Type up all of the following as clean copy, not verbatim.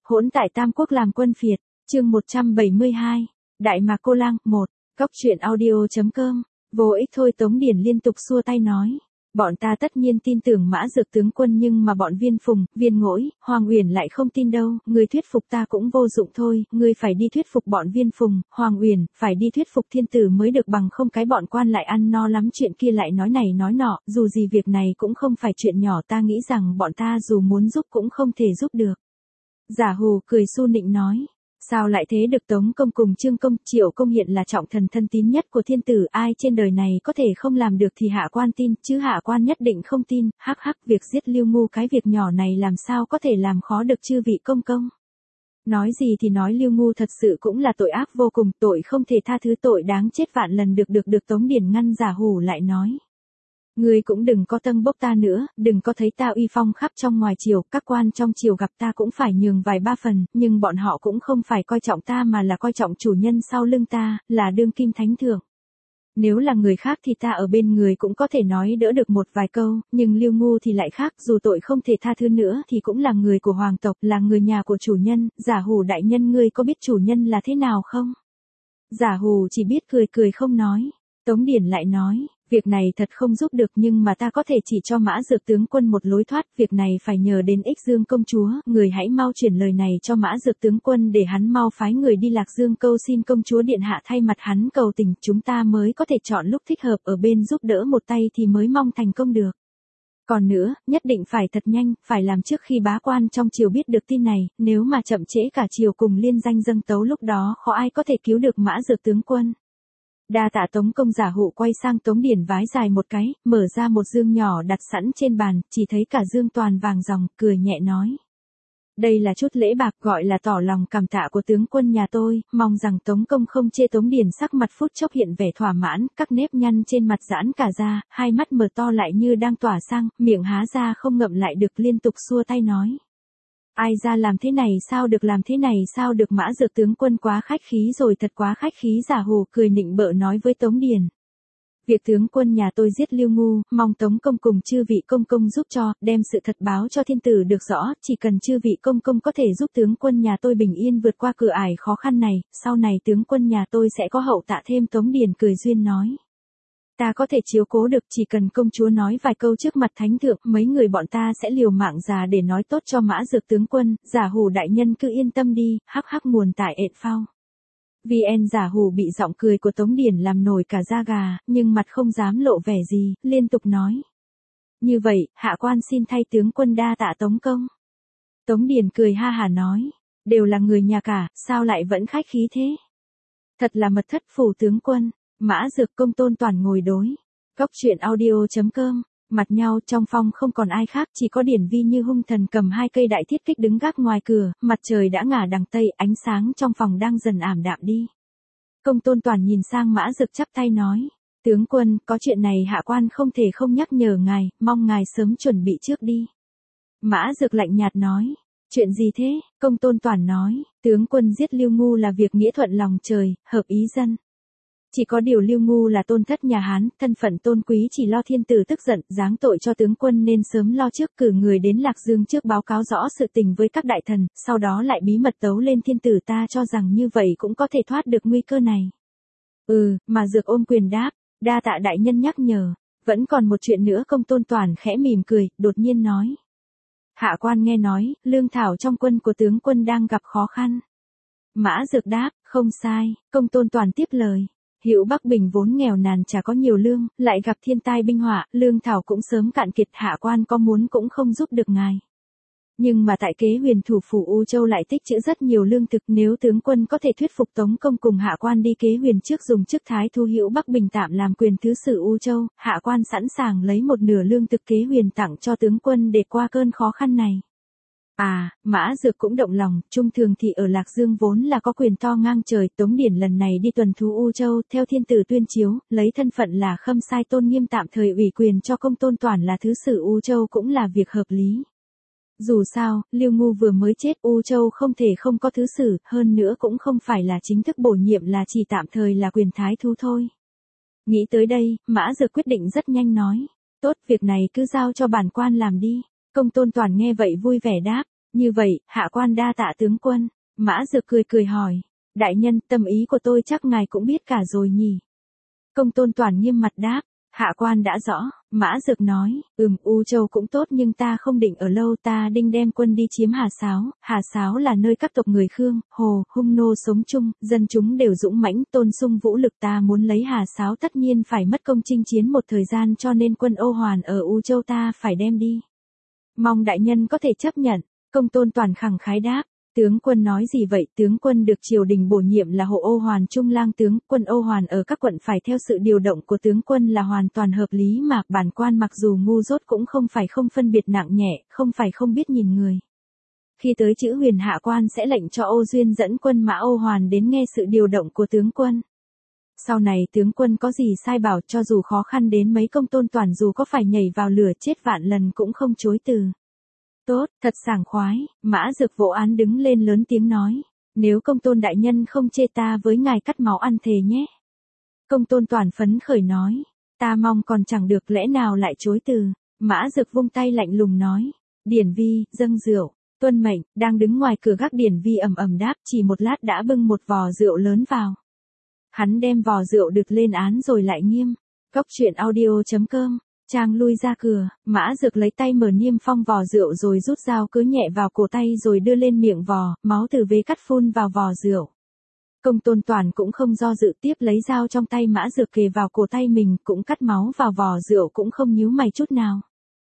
Hỗn tại Tam Quốc làm quân phiệt, chương 172, Đại Mạc Cô Lang 1, Cóc truyện audio.com, vô ích thôi. Tống Điền liên tục xua tay nói, bọn ta tất nhiên tin tưởng Mã Dược tướng quân, nhưng mà bọn Viên Phùng, Viên Ngỗi, Hoàng Uyển lại không tin đâu. Ngươi thuyết phục ta cũng vô dụng thôi, ngươi phải đi thuyết phục bọn Viên Phùng, Hoàng Uyển, phải đi thuyết phục thiên tử mới được, bằng không cái bọn quan lại ăn no lắm chuyện kia lại nói này nói nọ. Dù gì việc này cũng không phải chuyện nhỏ, ta nghĩ rằng bọn ta dù muốn giúp cũng không thể giúp được. Giả Hù cười su nịnh nói, sao lại thế được? Tống công cùng Trương công, Triệu công hiện là trọng thần thân tín nhất của thiên tử, ai trên đời này có thể không làm được thì hạ quan tin, chứ hạ quan nhất định không tin. Hắc hắc, việc giết Lưu Ngu cái việc nhỏ này làm sao có thể làm khó được chư vị công công. Nói gì thì nói, Lưu Ngu thật sự cũng là tội ác vô cùng, tội không thể tha thứ, tội đáng chết vạn lần. Được Tống Điền ngăn Giả Hù lại nói, ngươi cũng đừng có tâng bốc ta nữa, đừng có thấy ta uy phong khắp trong ngoài triều, các quan trong triều gặp ta cũng phải nhường vài ba phần, nhưng bọn họ cũng không phải coi trọng ta mà là coi trọng chủ nhân sau lưng ta, là đương kim thánh thượng. Nếu là người khác thì ta ở bên người cũng có thể nói đỡ được một vài câu, nhưng Lưu Ngu thì lại khác, dù tội không thể tha thứ nữa thì cũng là người của hoàng tộc, là người nhà của chủ nhân. Giả Hù đại nhân, ngươi có biết chủ nhân là thế nào không? Giả Hù chỉ biết cười không nói. Tống Điền lại nói, việc này thật không giúp được, nhưng mà ta có thể chỉ cho Mã Dược tướng quân một lối thoát. Việc này phải nhờ đến Ích Dương công chúa, người hãy mau chuyển lời này cho Mã Dược tướng quân để hắn mau phái người đi Lạc Dương câu xin công chúa điện hạ thay mặt hắn cầu tình, chúng ta mới có thể chọn lúc thích hợp ở bên giúp đỡ một tay thì mới mong thành công được. Còn nữa, nhất định phải thật nhanh, phải làm trước khi bá quan trong triều biết được tin này, nếu mà chậm trễ cả triều cùng liên danh dâng tấu, lúc đó khó ai có thể cứu được Mã Dược tướng quân. Đa tạ Tống công. Giả Hù quay sang Tống Điền vái dài một cái, mở ra một dương nhỏ đặt sẵn trên bàn, chỉ thấy cả dương toàn vàng ròng, cười nhẹ nói, đây là chút lễ bạc, gọi là tỏ lòng cảm tạ của tướng quân nhà tôi, mong rằng Tống công không chê. Tống Điền sắc mặt phút chốc hiện vẻ thỏa mãn, các nếp nhăn trên mặt giãn cả ra, hai mắt mở to lại như đang tỏa sang, miệng há ra không ngậm lại được, liên tục xua tay nói, ai ra, làm thế này sao được, làm thế này sao được, Mã Dược tướng quân quá khách khí rồi, thật quá khách khí. Giả Hù cười nịnh bợ nói với Tống Điền, việc tướng quân nhà tôi giết Lưu Ngu, mong Tống công cùng chư vị công công giúp cho, đem sự thật báo cho thiên tử được rõ, chỉ cần chư vị công công có thể giúp tướng quân nhà tôi bình yên vượt qua cửa ải khó khăn này, sau này tướng quân nhà tôi sẽ có hậu tạ thêm. Tống Điền cười duyên nói, ta có thể chiếu cố được, chỉ cần công chúa nói vài câu trước mặt thánh thượng, mấy người bọn ta sẽ liều mạng già để nói tốt cho Mã Dược tướng quân. Giả Hù đại nhân cứ yên tâm đi, hắc hắc, nguồn tại ện phao. VN. Giả Hù bị giọng cười của Tống Điền làm nổi cả da gà, nhưng mặt không dám lộ vẻ gì, liên tục nói, như vậy, hạ quan xin thay tướng quân đa tạ Tống công. Tống Điền cười ha hả nói, đều là người nhà cả, sao lại vẫn khách khí thế? Thật là mật thất phủ tướng quân. Mã Dược công Tôn Toàn ngồi đối. Cóc truyện audio.com, mặt nhau trong phòng không còn ai khác, chỉ có Điển Vi như hung thần cầm hai cây đại thiết kích đứng gác ngoài cửa. Mặt trời đã ngả đằng tây, ánh sáng trong phòng đang dần ảm đạm đi. Công Tôn Toàn nhìn sang Mã Dược chắp tay nói, tướng quân, có chuyện này hạ quan không thể không nhắc nhở ngài, mong ngài sớm chuẩn bị trước đi. Mã Dược lạnh nhạt nói, chuyện gì thế? Công Tôn Toàn nói, tướng quân giết Lưu Ngu là việc nghĩa thuận lòng trời, hợp ý dân. Chỉ có điều Lưu Ngu là tôn thất nhà Hán, thân phận tôn quý, chỉ lo thiên tử tức giận, giáng tội cho tướng quân nên sớm lo trước, cử người đến Lạc Dương trước báo cáo rõ sự tình với các đại thần, sau đó lại bí mật tấu lên thiên tử, ta cho rằng như vậy cũng có thể thoát được nguy cơ này. Mà Dược ôm quyền đáp, đa tạ đại nhân nhắc nhở, vẫn còn một chuyện nữa. Công Tôn Toàn khẽ mỉm cười, đột nhiên nói, hạ quan nghe nói, lương thảo trong quân của tướng quân đang gặp khó khăn. Mã Dược đáp, không sai. Công Tôn Toàn tiếp lời, Hữu Bắc Bình vốn nghèo nàn chả có nhiều lương, lại gặp thiên tai binh họa, lương thảo cũng sớm cạn kiệt, hạ quan có muốn cũng không giúp được ngài. Nhưng mà tại Kế Huyền thủ phủ U Châu lại tích trữ rất nhiều lương thực, nếu tướng quân có thể thuyết phục Tống công cùng hạ quan đi Kế Huyền trước dùng chức thái thu Hữu Bắc Bình tạm làm quyền thứ sử U Châu, hạ quan sẵn sàng lấy một nửa lương thực Kế Huyền tặng cho tướng quân để qua cơn khó khăn này. Mã Dược cũng động lòng, trung thường thì ở Lạc Dương vốn là có quyền to ngang trời. Tống Điền lần này đi tuần thú U Châu, theo thiên tử tuyên chiếu, lấy thân phận là Khâm Sai Tôn Nghiêm tạm thời ủy quyền cho Công Tôn Toàn là thứ sử U Châu cũng là việc hợp lý. Dù sao, Lưu Ngu vừa mới chết, U Châu không thể không có thứ sử, hơn nữa cũng không phải là chính thức bổ nhiệm, là chỉ tạm thời là quyền thái thú thôi. Nghĩ tới đây, Mã Dược quyết định rất nhanh nói, tốt, việc này cứ giao cho bản quan làm đi. Công Tôn Toàn nghe vậy vui vẻ đáp, Như vậy, hạ quan đa tạ tướng quân. Mã Dược cười cười hỏi. Đại nhân, tâm ý của tôi chắc ngài cũng biết cả rồi nhỉ. Công Tôn Toản nghiêm mặt đáp. Hạ quan đã rõ. Mã Dược nói. U Châu cũng tốt nhưng ta không định ở lâu, ta định đem quân đi chiếm Hà Sáo. Hà Sáo là nơi các tộc người Khương, Hồ, Hung nô sống chung, dân chúng đều dũng mãnh, tôn sung vũ lực, ta muốn lấy Hà Sáo tất nhiên phải mất công chinh chiến một thời gian, cho nên quân Ô Hoàn ở U Châu ta phải đem đi. Mong đại nhân có thể chấp nhận. Công Tôn Toản khẳng khái đáp. Tướng quân nói gì vậy? Tướng quân được triều đình bổ nhiệm là hộ Ô Hoàn trung lang tướng, quân Ô Hoàn ở các quận phải theo sự điều động của tướng quân là hoàn toàn hợp lý mà. Bản quan mặc dù ngu dốt cũng không phải không phân biệt nặng nhẹ, không phải không biết nhìn người. Khi tới chữ Huyền, hạ quan sẽ lệnh cho Ô Duyên dẫn quân mã Ô Hoàn đến nghe sự điều động của tướng quân. Sau này tướng quân có gì sai bảo, cho dù khó khăn đến mấy, Công Tôn Toản dù có phải nhảy vào lửa chết vạn lần cũng không chối từ. Tốt, thật sảng khoái. Mã Dược vỗ án đứng lên lớn tiếng nói. Nếu Công Tôn đại nhân không chê, ta với ngài cắt máu ăn thề nhé. Công Tôn Toản phấn khởi nói. Ta mong còn chẳng được, lẽ nào lại chối từ. Mã Dược vung tay lạnh lùng nói. Điển Vi, dâng rượu. Tuân mệnh. Đang đứng ngoài cửa gác, Điển Vi ầm ầm đáp, chỉ một lát đã bưng một vò rượu lớn vào. Hắn đem vò rượu đực lên án rồi lại nghiêm. Cốc truyện audio.com. Trang lui ra cửa, Mã Dược lấy tay mở niêm phong vò rượu rồi rút dao cứa nhẹ vào cổ tay rồi đưa lên miệng vò, máu từ vế cắt phun vào vò rượu. Công Tôn Toản cũng không do dự, tiếp lấy dao trong tay Mã Dược kề vào cổ tay mình, cũng cắt máu vào vò rượu, cũng không nhíu mày chút nào.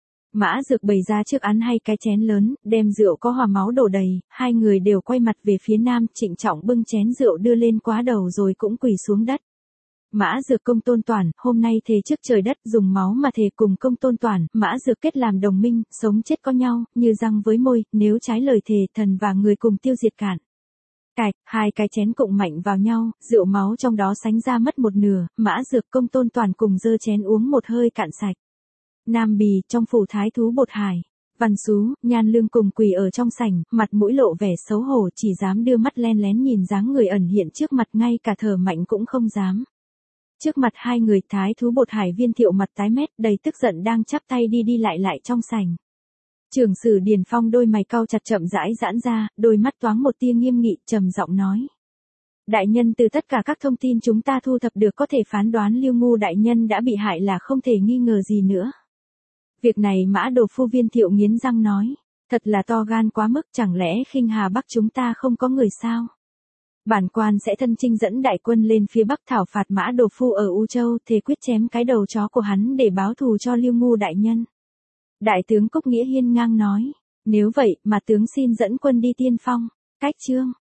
Mã Dược bày ra trước án 2 cái chén lớn, đem rượu có hòa máu đổ đầy, hai người đều quay mặt về phía nam, trịnh trọng bưng chén rượu đưa lên quá đầu rồi cũng quỳ xuống đất. Mã Dược, Công Tôn Toản, hôm nay thề trước trời đất, dùng máu mà thề cùng Công Tôn Toản, Mã Dược kết làm đồng minh, sống chết có nhau, như răng với môi, nếu trái lời thề, thần và người cùng tiêu diệt cạn. Cạch, 2 cái chén cụng mạnh vào nhau, rượu máu trong đó sánh ra mất một nửa, Mã Dược, Công Tôn Toản cùng giơ chén uống một hơi cạn sạch. Nam Bì, trong phủ thái thú Bột Hải, Văn Sú, Nhan Lương cùng quỳ ở trong sảnh, mặt mũi lộ vẻ xấu hổ, chỉ dám đưa mắt len lén nhìn dáng người ẩn hiện trước mặt, ngay cả thở mạnh cũng không dám. Trước mặt hai người, thái thú Bột Hải Viên Thiệu mặt tái mét, đầy tức giận đang chắp tay đi đi lại trong sảnh. Trưởng sử Điền Phong đôi mày cau chặt chậm rãi giãn ra, đôi mắt thoáng một tia nghiêm nghị, trầm giọng nói. Đại nhân, từ tất cả các thông tin chúng ta thu thập được có thể phán đoán Liêu Ngu đại nhân đã bị hại là không thể nghi ngờ gì nữa. Việc này Mã Đồ Phu. Viên Thiệu nghiến răng nói. Thật là to gan quá mức, chẳng lẽ khinh Hà Bắc chúng ta không có người sao? Bản quan sẽ thân chinh dẫn đại quân lên phía Bắc thảo phạt Mã Đồ Phu ở U Châu, thề quyết chém cái đầu chó của hắn để báo thù cho Liêu Ngu đại nhân. Đại tướng Cúc Nghĩa hiên ngang nói. Nếu vậy, mà tướng xin dẫn quân đi tiên phong. Cách chương.